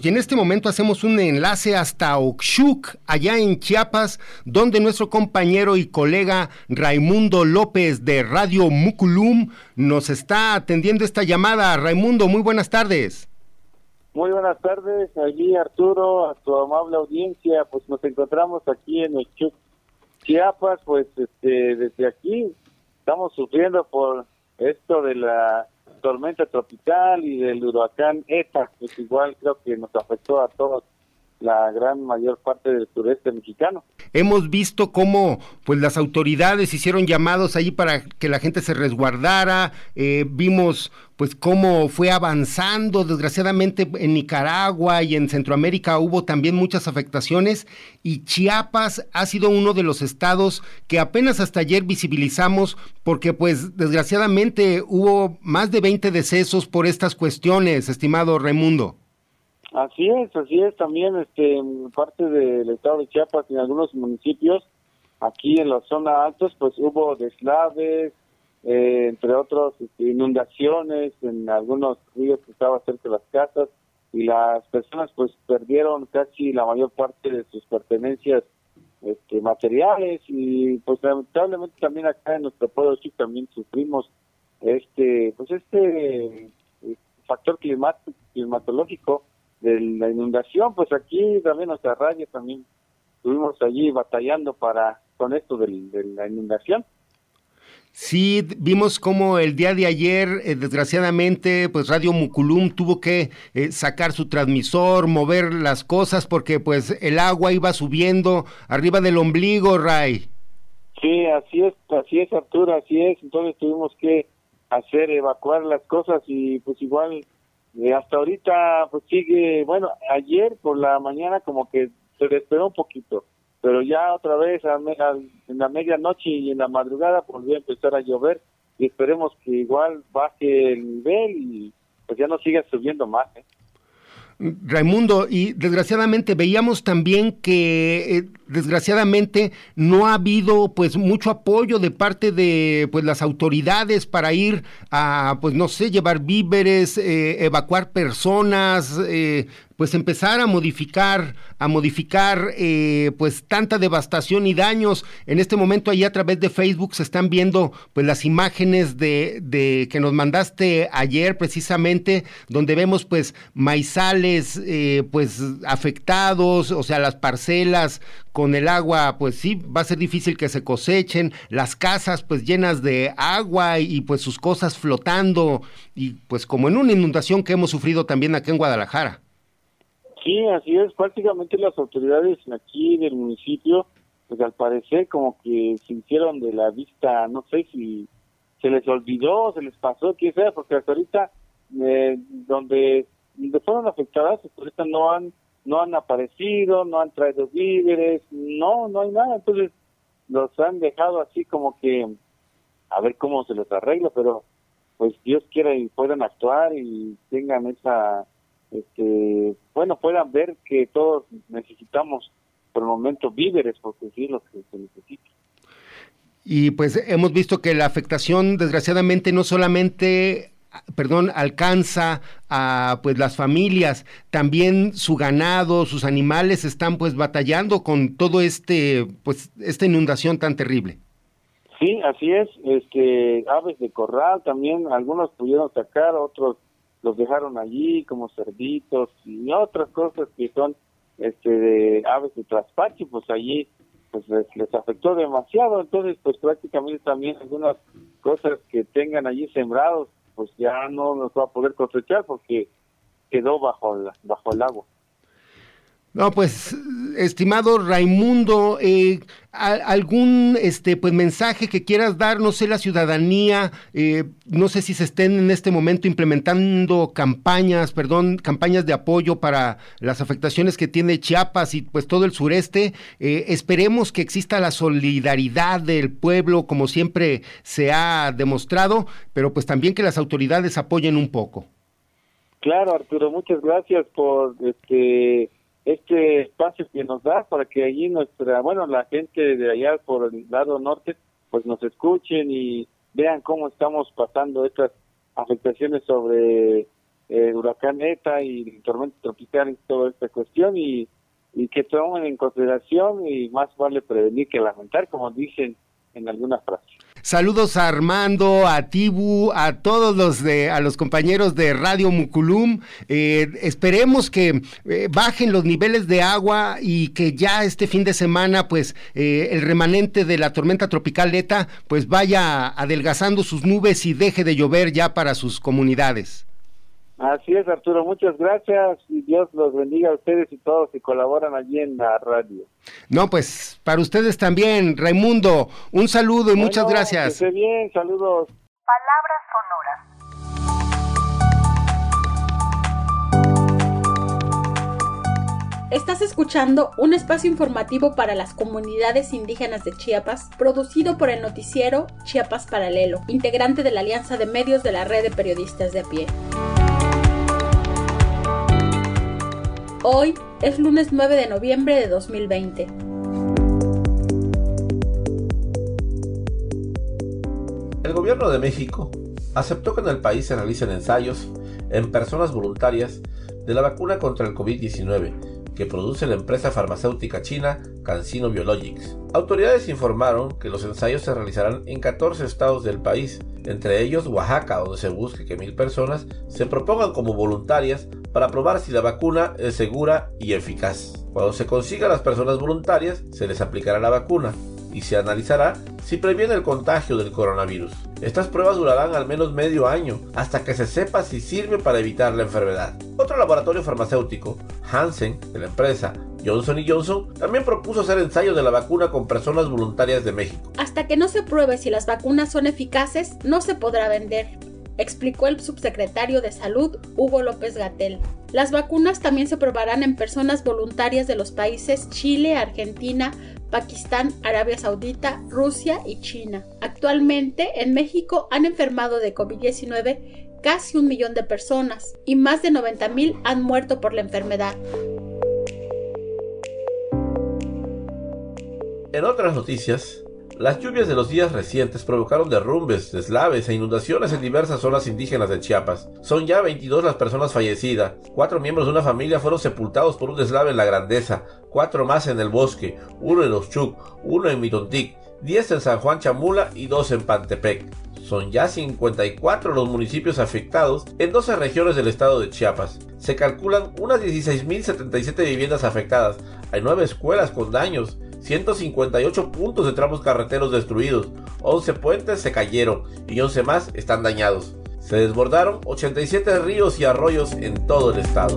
Y en este momento hacemos un enlace hasta Oxchuc, allá en Chiapas, donde nuestro compañero y colega Raimundo López de Radio Muculum nos está atendiendo esta llamada. Raimundo, muy buenas tardes. Muy buenas tardes, allí Arturo, a tu amable audiencia. Pues nos encontramos aquí en Oxchuc, Chiapas. Pues este, desde aquí estamos sufriendo por esto de la tormenta tropical y del huracán ETA, pues igual creo que nos afectó a todos, la gran mayor parte del sureste mexicano. Hemos visto cómo pues las autoridades hicieron llamados allí para que la gente se resguardara, eh, vimos pues cómo fue avanzando. Desgraciadamente en Nicaragua y en Centroamérica hubo también muchas afectaciones, y Chiapas ha sido uno de los estados que apenas hasta ayer visibilizamos, porque pues desgraciadamente hubo más de veinte decesos por estas cuestiones, estimado Raimundo. Así es, así es, también este en parte del estado de Chiapas, en algunos municipios, aquí en la zona altos, pues hubo deslaves, eh, entre otros este, inundaciones en algunos ríos que estaban cerca de las casas, y las personas pues perdieron casi la mayor parte de sus pertenencias este, materiales, y pues lamentablemente también acá en nuestro pueblo sí también sufrimos este pues este factor climático, climatológico de la inundación. Pues aquí también nuestra radio también estuvimos allí batallando para con esto del, de la inundación. Sí, vimos cómo el día de ayer, eh, desgraciadamente, pues Radio Muculum tuvo que eh, sacar su transmisor, mover las cosas, porque pues el agua iba subiendo arriba del ombligo, Ray. Sí, así es, así es, Arturo, así es. Entonces tuvimos que hacer evacuar las cosas, y pues igual eh, hasta ahorita pues sigue. Bueno, ayer por la mañana como que se despegó un poquito, pero ya otra vez a, a, en la medianoche y en la madrugada volvió a empezar a llover, y esperemos que igual baje el nivel y pues ya no siga subiendo más, ¿eh? Raimundo, y desgraciadamente veíamos también que eh, desgraciadamente no ha habido pues mucho apoyo de parte de pues las autoridades para ir a pues no sé, llevar víveres, eh, evacuar personas, eh, pues empezar a modificar, a modificar eh, pues tanta devastación y daños. En este momento ahí a través de Facebook se están viendo pues las imágenes de, de que nos mandaste ayer precisamente, donde vemos pues maizales eh, pues afectados, o sea las parcelas con el agua, pues sí, va a ser difícil que se cosechen, las casas pues llenas de agua y, y pues sus cosas flotando, y pues como en una inundación que hemos sufrido también acá en Guadalajara. Sí, así es, prácticamente las autoridades aquí del municipio, pues al parecer como que se hicieron de la vista, no sé si se les olvidó, se les pasó, qué sea, porque hasta ahorita eh, donde, donde fueron afectadas, hasta ahorita no han no han aparecido, no han traído víveres, no, no hay nada. Entonces los han dejado así como que a ver cómo se les arregla, pero pues Dios quiera y puedan actuar y tengan esa, este, bueno, puedan ver que todos necesitamos por el momento víveres, porque sí es lo que se necesita. Y pues hemos visto que la afectación desgraciadamente no solamente perdón, alcanza a pues las familias, también su ganado, sus animales están pues batallando con todo este, pues esta inundación tan terrible. Sí, así es, este, aves de corral también, algunos pudieron sacar, otros los dejaron allí como cerditos y otras cosas que son este de aves de traspache, pues allí pues les, les afectó demasiado. Entonces pues prácticamente también algunas cosas que tengan allí sembrados pues ya no nos va a poder cosechar porque quedó bajo la, bajo el agua. No, pues, estimado Raimundo, eh, a, algún este pues mensaje que quieras dar, no sé, la ciudadanía, eh, no sé si se estén en este momento implementando campañas, perdón, campañas de apoyo para las afectaciones que tiene Chiapas y pues todo el sureste. Eh, esperemos que exista la solidaridad del pueblo, como siempre se ha demostrado, pero pues también que las autoridades apoyen un poco. Claro, Arturo, muchas gracias por este este espacio que nos da para que allí nuestra, bueno, la gente de allá por el lado norte, pues nos escuchen y vean cómo estamos pasando estas afectaciones sobre el huracán ETA y tormenta tropical y toda esta cuestión, y, y que tomen en consideración, y más vale prevenir que lamentar, como dicen en algunas frases. Saludos a Armando, a Tibu, a todos los de, a los compañeros de Radio Muculum. Eh, esperemos que eh, bajen los niveles de agua y que ya este fin de semana, pues, eh, el remanente de la tormenta tropical ETA, pues vaya adelgazando sus nubes y deje de llover ya para sus comunidades. Así es, Arturo, muchas gracias y Dios los bendiga a ustedes y todos que colaboran allí en la radio. No, pues para ustedes también, Raimundo, un saludo y bueno, muchas gracias. Que esté bien, saludos. Palabras sonoras. Estás escuchando un espacio informativo para las comunidades indígenas de Chiapas, producido por el noticiero Chiapas Paralelo, integrante de la Alianza de Medios de la Red de Periodistas de a Pie. Hoy es lunes nueve de noviembre de dos mil veinte. El gobierno de México aceptó que en el país se realicen ensayos en personas voluntarias de la vacuna contra el COVID diecinueve que produce la empresa farmacéutica china CanSino Biologics. Autoridades informaron que los ensayos se realizarán en catorce estados del país, entre ellos Oaxaca, donde se busca que mil personas se propongan como voluntarias para probar si la vacuna es segura y eficaz. Cuando se consigan las personas voluntarias, se les aplicará la vacuna y se analizará si previene el contagio del coronavirus. Estas pruebas durarán al menos medio año, hasta que se sepa si sirve para evitar la enfermedad. Otro laboratorio farmacéutico, Hansen, de la empresa Johnson y Johnson, también propuso hacer ensayos de la vacuna con personas voluntarias de México. Hasta que no se pruebe si las vacunas son eficaces, no se podrá vender, explicó el subsecretario de Salud, Hugo López-Gatell. Las vacunas también se probarán en personas voluntarias de los países Chile, Argentina, Pakistán, Arabia Saudita, Rusia y China. Actualmente, en México han enfermado de COVID diecinueve casi un millón de personas y más de noventa mil han muerto por la enfermedad. En otras noticias, las lluvias de los días recientes provocaron derrumbes, deslaves e inundaciones en diversas zonas indígenas de Chiapas. Son ya veintidós las personas fallecidas. Cuatro miembros de una familia fueron sepultados por un deslave en La Grandeza, cuatro más en El Bosque, uno en Oxchuc, uno en Mitontic, diez en San Juan Chamula y dos en Pantepec. Son ya cincuenta y cuatro los municipios afectados en doce regiones del estado de Chiapas. Se calculan unas dieciséis mil setenta y siete viviendas afectadas. Hay nueve escuelas con daños, ciento cincuenta y ocho puntos de tramos carreteros destruidos, once puentes se cayeron y once más están dañados. Se desbordaron ochenta y siete ríos y arroyos en todo el estado.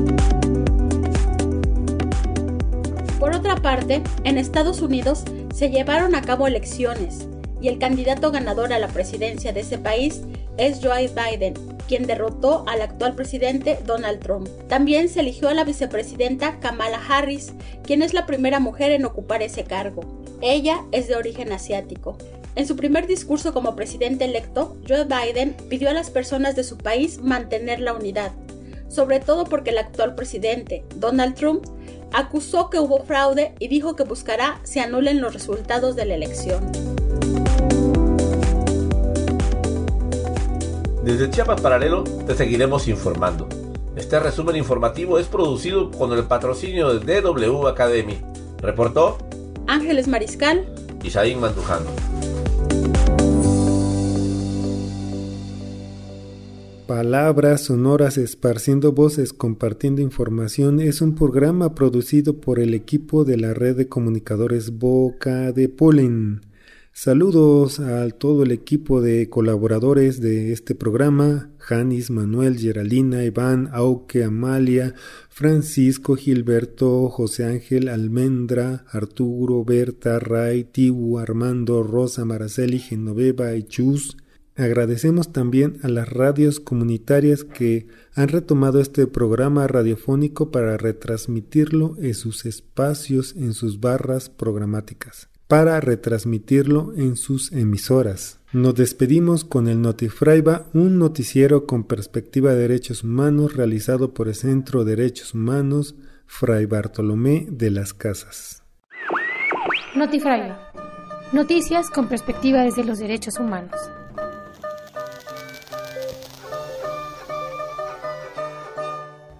Por otra parte, en Estados Unidos se llevaron a cabo elecciones y el candidato ganador a la presidencia de ese país es Joe Biden, quien derrotó al actual presidente Donald Trump. También se eligió a la vicepresidenta Kamala Harris, quien es la primera mujer en ocupar ese cargo. Ella es de origen asiático. En su primer discurso como presidente electo, Joe Biden pidió a las personas de su país mantener la unidad, sobre todo porque el actual presidente, Donald Trump, acusó que hubo fraude y dijo que buscará se anulen los resultados de la elección. Desde Chiapas Paralelo te seguiremos informando. Este resumen informativo es producido con el patrocinio de D W Academy. Reportó Ángeles Mariscal y Shaín Mandujano. Palabras sonoras esparciendo voces, compartiendo información es un programa producido por el equipo de la red de comunicadores Boca de Polen. Saludos a todo el equipo de colaboradores de este programa: Janis, Manuel, Geraldina, Iván, Auque, Amalia, Francisco, Gilberto, José Ángel, Almendra, Arturo, Berta, Ray, Tibu, Armando, Rosa, Maraceli, Genoveva y Chus. Agradecemos también a las radios comunitarias que han retomado este programa radiofónico para retransmitirlo en sus espacios, en sus barras programáticas, para retransmitirlo en sus emisoras. Nos despedimos con el Notifraiba, un noticiero con perspectiva de derechos humanos realizado por el Centro de Derechos Humanos Fray Bartolomé de las Casas. Notifraiba, noticias con perspectiva desde los derechos humanos.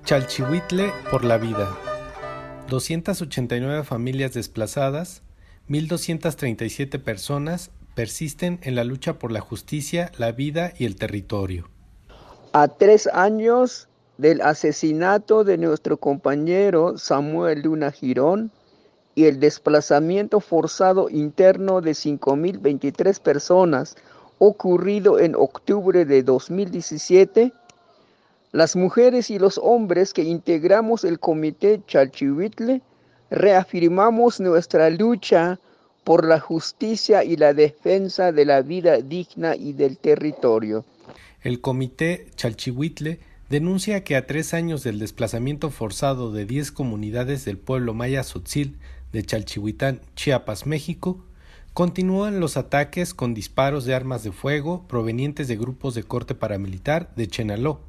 Chalchihuitle por la vida. doscientas ochenta y nueve familias desplazadas, mil doscientas treinta y siete personas persisten en la lucha por la justicia, la vida y el territorio. A tres años del asesinato de nuestro compañero Samuel Luna Girón y el desplazamiento forzado interno de cinco mil veintitrés personas ocurrido en octubre de dos mil diecisiete, las mujeres y los hombres que integramos el Comité Chalchihuitle reafirmamos nuestra lucha por la justicia y la defensa de la vida digna y del territorio. El Comité Chalchihuitle denuncia que a tres años del desplazamiento forzado de diez comunidades del pueblo maya Tzotzil de Chalchihuitán, Chiapas, México, continúan los ataques con disparos de armas de fuego provenientes de grupos de corte paramilitar de Chenaló.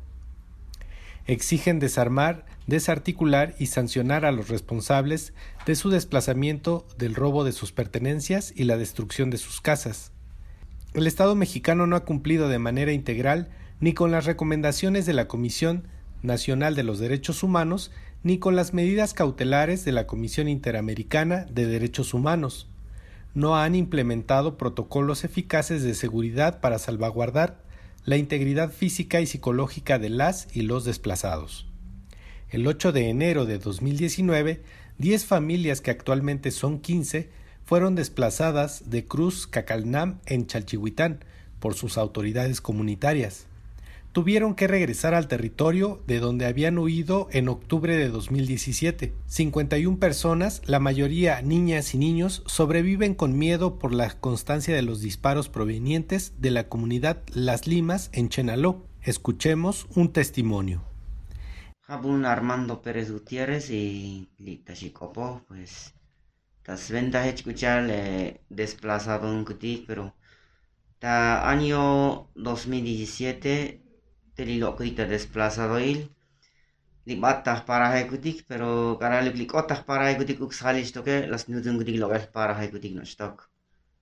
Exigen desarmar, desarticular y sancionar a los responsables de su desplazamiento, del robo de sus pertenencias y la destrucción de sus casas. El Estado mexicano no ha cumplido de manera integral ni con las recomendaciones de la Comisión Nacional de los Derechos Humanos ni con las medidas cautelares de la Comisión Interamericana de Derechos Humanos. No han implementado protocolos eficaces de seguridad para salvaguardar la integridad física y psicológica de las y los desplazados. El ocho de enero de dos mil diecinueve, diez familias que actualmente son quince fueron desplazadas de Cruz Cacalnam en Chalchihuitán por sus autoridades comunitarias. Tuvieron que regresar al territorio de donde habían huido en octubre de dos mil diecisiete. cincuenta y una personas, la mayoría niñas y niños, sobreviven con miedo por la constancia de los disparos provenientes de la comunidad Las Limas en Chenaló. Escuchemos un testimonio. Jabun Armando Pérez Gutiérrez y Lita Chicopo, pues tas ventas escuchar eh, desplazado en Cuti, pero ta año dos mil diecisiete telilo kita desplazado il libatah para ekutik, pero cara likotah para ekutik uksalish toke las nudun gudik logal para ekutik no stock.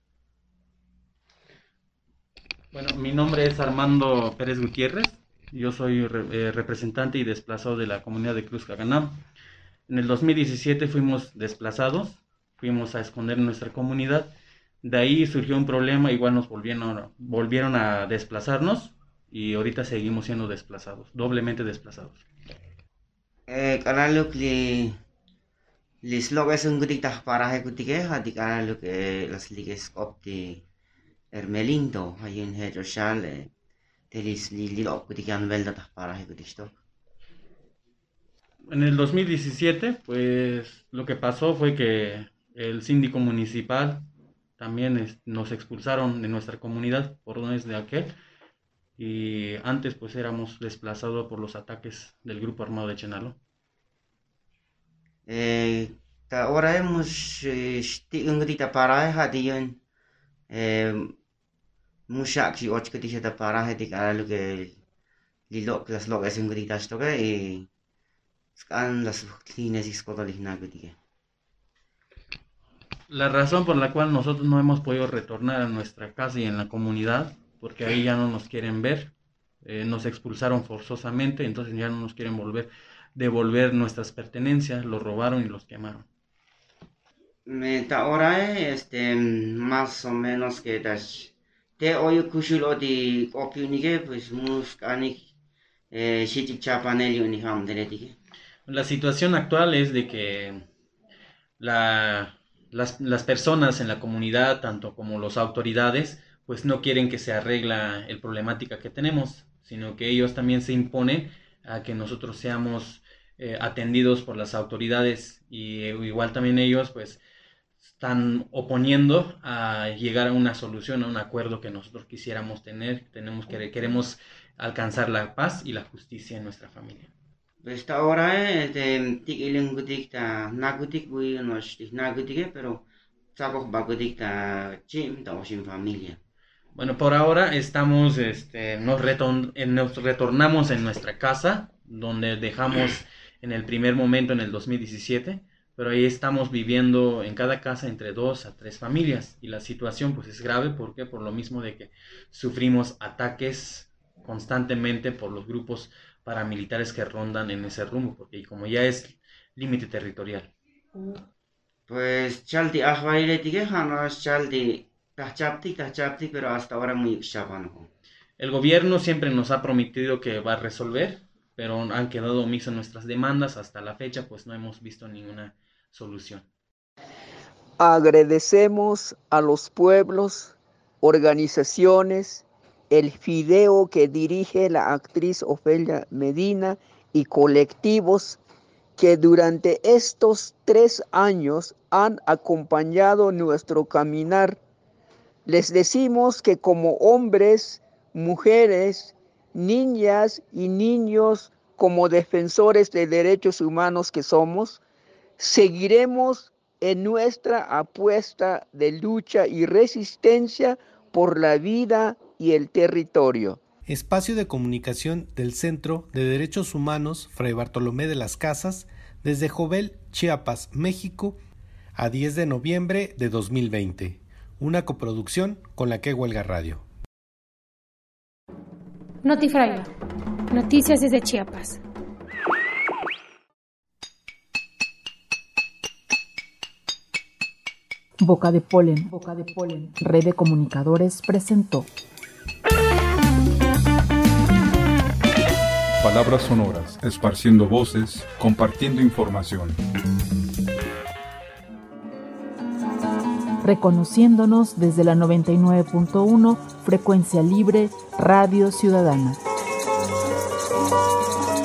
Bueno, mi nombre es Armando Pérez Gutiérrez. Yo soy re, eh, representante y desplazado de la comunidad de Cruz Cacanam. En el dos mil diecisiete fuimos desplazados, fuimos a esconder nuestra comunidad. De ahí surgió un problema, igual nos volvieron, volvieron a desplazarnos y ahorita seguimos siendo desplazados, doblemente desplazados. Eh, karaluk li lis logas un gritah para ejecutike, hadi karaluk eh, las liges opti Ermelindo, hay un heroshal telis li li optikan veldatah para ejecutistok. En el dos mil diecisiete, pues lo que pasó fue que el síndico municipal también es, nos expulsaron de nuestra comunidad por órdenes de aquel, y antes pues éramos desplazados por los ataques del grupo armado de Chenaló. Eh, ahora hemos un grita para hadiyan mushak si och que dice para hetik a lo que lilo que las logas un grita esto que y scan las clines y scodoligna que La razón por la cual nosotros no hemos podido retornar a nuestra casa y en la comunidad, porque ahí ya no nos quieren ver, eh, nos expulsaron forzosamente, entonces ya no nos quieren volver, devolver nuestras pertenencias, los robaron y los quemaron. Ahora este más o menos que das te hoy kushulo di opinique pues muscanik eh shiti chapanelio ni ham de. La situación actual es de que la Las, las personas en la comunidad, tanto como las autoridades, pues no quieren que se arregla el problemática que tenemos, sino que ellos también se imponen a que nosotros seamos eh, atendidos por las autoridades, y eh, igual también ellos pues están oponiendo a llegar a una solución, a un acuerdo que nosotros quisiéramos tener. Tenemos que queremos alcanzar la paz y la justicia en nuestra familia. Esta ahora es de tikiling gutikta nagutik bui nos nagutik pero sabok bagudikta chim ta osim familia. Bueno, por ahora estamos este nos, retorn, nos retornamos en nuestra casa donde dejamos en el primer momento en el dos mil diecisiete, pero ahí estamos viviendo en cada casa entre dos a tres familias, y la situación pues es grave porque por lo mismo de que sufrimos ataques constantemente por los grupos paramilitares que rondan en ese rumbo, porque como ya es límite territorial. Pues chalti ahwaile tige janos chalti tahchapti tahchapti, pero hasta ahora muy chavano. El gobierno siempre nos ha prometido que va a resolver, pero han quedado omisos nuestras demandas hasta la fecha, pues no hemos visto ninguna solución. Agradecemos a los pueblos, organizaciones, el fideo que dirige la actriz Ofelia Medina y colectivos que durante estos tres años han acompañado nuestro caminar. Les decimos que como hombres, mujeres, niñas y niños, como defensores de derechos humanos que somos, seguiremos en nuestra apuesta de lucha y resistencia por la vida y el territorio. Espacio de comunicación del Centro de Derechos Humanos Fray Bartolomé de las Casas, desde Jovel, Chiapas, México, a diez de noviembre de dos mil veinte. Una coproducción con la Que Huelga Radio. Notifraya. Noticias desde Chiapas. Boca de Polen, Boca de Polen, Red de Comunicadores presentó. Palabras sonoras, esparciendo voces, compartiendo información. Reconociéndonos desde la noventa y nueve punto uno, frecuencia libre, Radio Ciudadana.